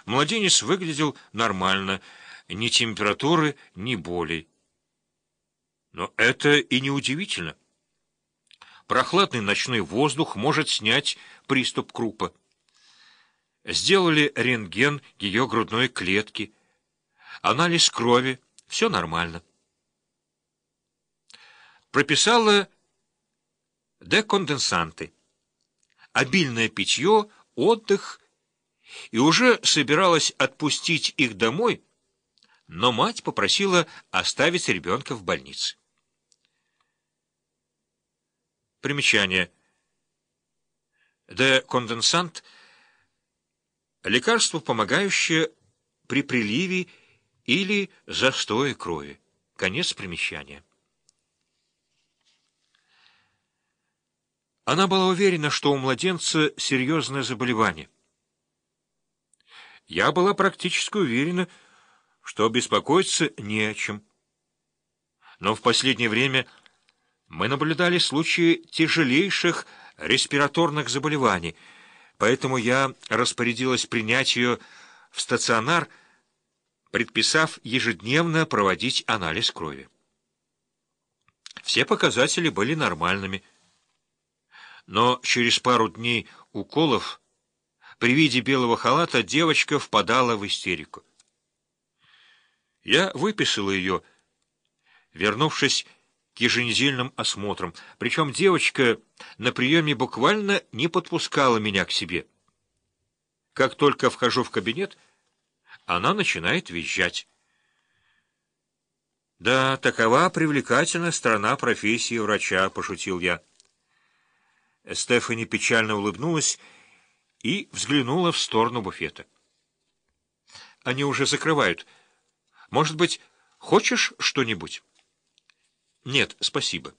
Младенец выглядел нормально, ни температуры, ни боли. Но это и не удивительно. Прохладный ночной воздух может снять приступ крупа. Сделали рентген ее грудной клетки, анализ крови, все нормально. Прописала деконденсанты, обильное питье, отдых, и уже собиралась отпустить их домой, но мать попросила оставить ребенка в больнице. Примечание. Деконденсант — лекарство, помогающее при приливе или застое крови. Конец примечания. Она была уверена, что у младенца серьезное заболевание. Я была практически уверена, что беспокоиться не о чем. Но в последнее время мы наблюдали случаи тяжелейших респираторных заболеваний, поэтому я распорядилась принять ее в стационар, предписав ежедневно проводить анализ крови. Все показатели были нормальными, но через пару дней уколов при виде белого халата девочка впадала в истерику. Я выписала ее, вернувшись к еженедельным осмотрам, причем девочка на приеме буквально не подпускала меня к себе. Как только вхожу в кабинет, она начинает визжать. «Да, такова привлекательная сторона профессии врача», — пошутил я. Стефани печально улыбнулась и взглянула в сторону буфета. «Они уже закрывают. Может быть, хочешь что-нибудь?» «Нет, спасибо».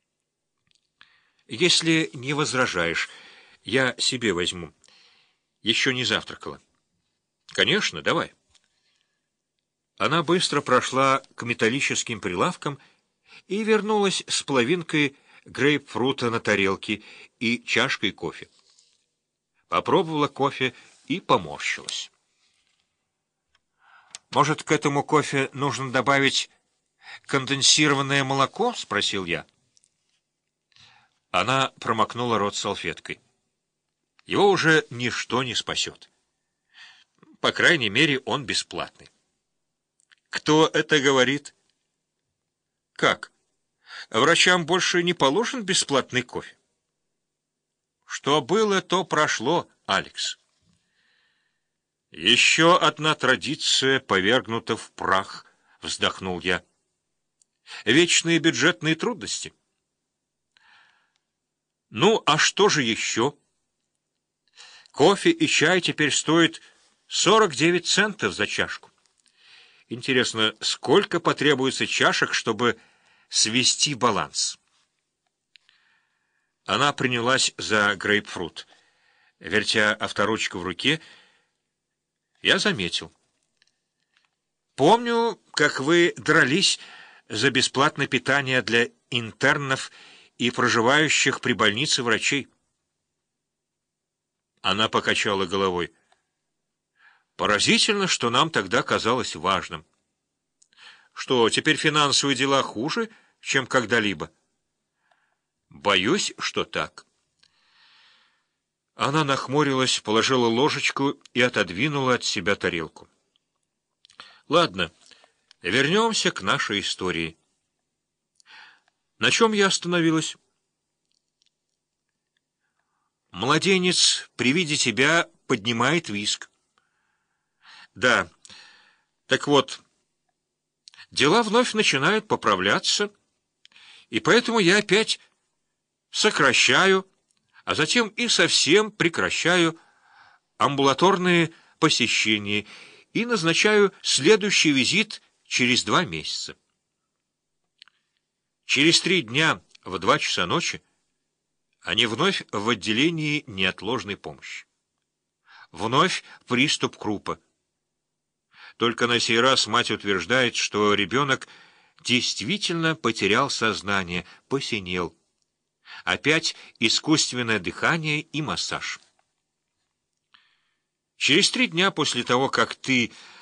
«Если не возражаешь, я себе возьму. Еще не завтракала». «Конечно, давай». Она быстро прошла к металлическим прилавкам и вернулась с половинкой грейпфрута на тарелке и чашкой кофе. Попробовала кофе и поморщилась. «Может, к этому кофе нужно добавить конденсированное молоко?» — спросил я. Она промокнула рот салфеткой. Его уже ничто не спасет. По крайней мере, он бесплатный. «Кто это говорит?» «Как? Врачам больше не положен бесплатный кофе?» «Что было, то прошло, Алекс». «Еще одна традиция повергнута в прах», — вздохнул я. «Вечные бюджетные трудности». «Ну, а что же еще?» «Кофе и чай теперь стоят 49 центов за чашку. Интересно, сколько потребуется чашек, чтобы свести баланс?» Она принялась за грейпфрут. Вертя авторучку в руке, я заметил. «Помню, как вы дрались за бесплатное питание для интернов и проживающих при больнице врачей». Она покачала головой. «Поразительно, что нам тогда казалось важным. Что, теперь финансовые дела хуже, чем когда-либо?» «Боюсь, что так». Она нахмурилась, положила ложечку и отодвинула от себя тарелку. «Ладно, вернемся к нашей истории. На чем я остановилась?» «Младенец при виде тебя поднимает визг». «Да, так вот, дела вновь начинают поправляться, и поэтому я опять сокращаю, а затем и совсем прекращаю амбулаторные посещения и назначаю следующий визит через 2 месяца. Через 3 дня в 2 часа ночи они вновь в отделении неотложной помощи. Вновь приступ крупа. Только на сей раз мать утверждает, что ребенок действительно потерял сознание, посинел. Опять искусственное дыхание и массаж. Через 3 дня после того, как ты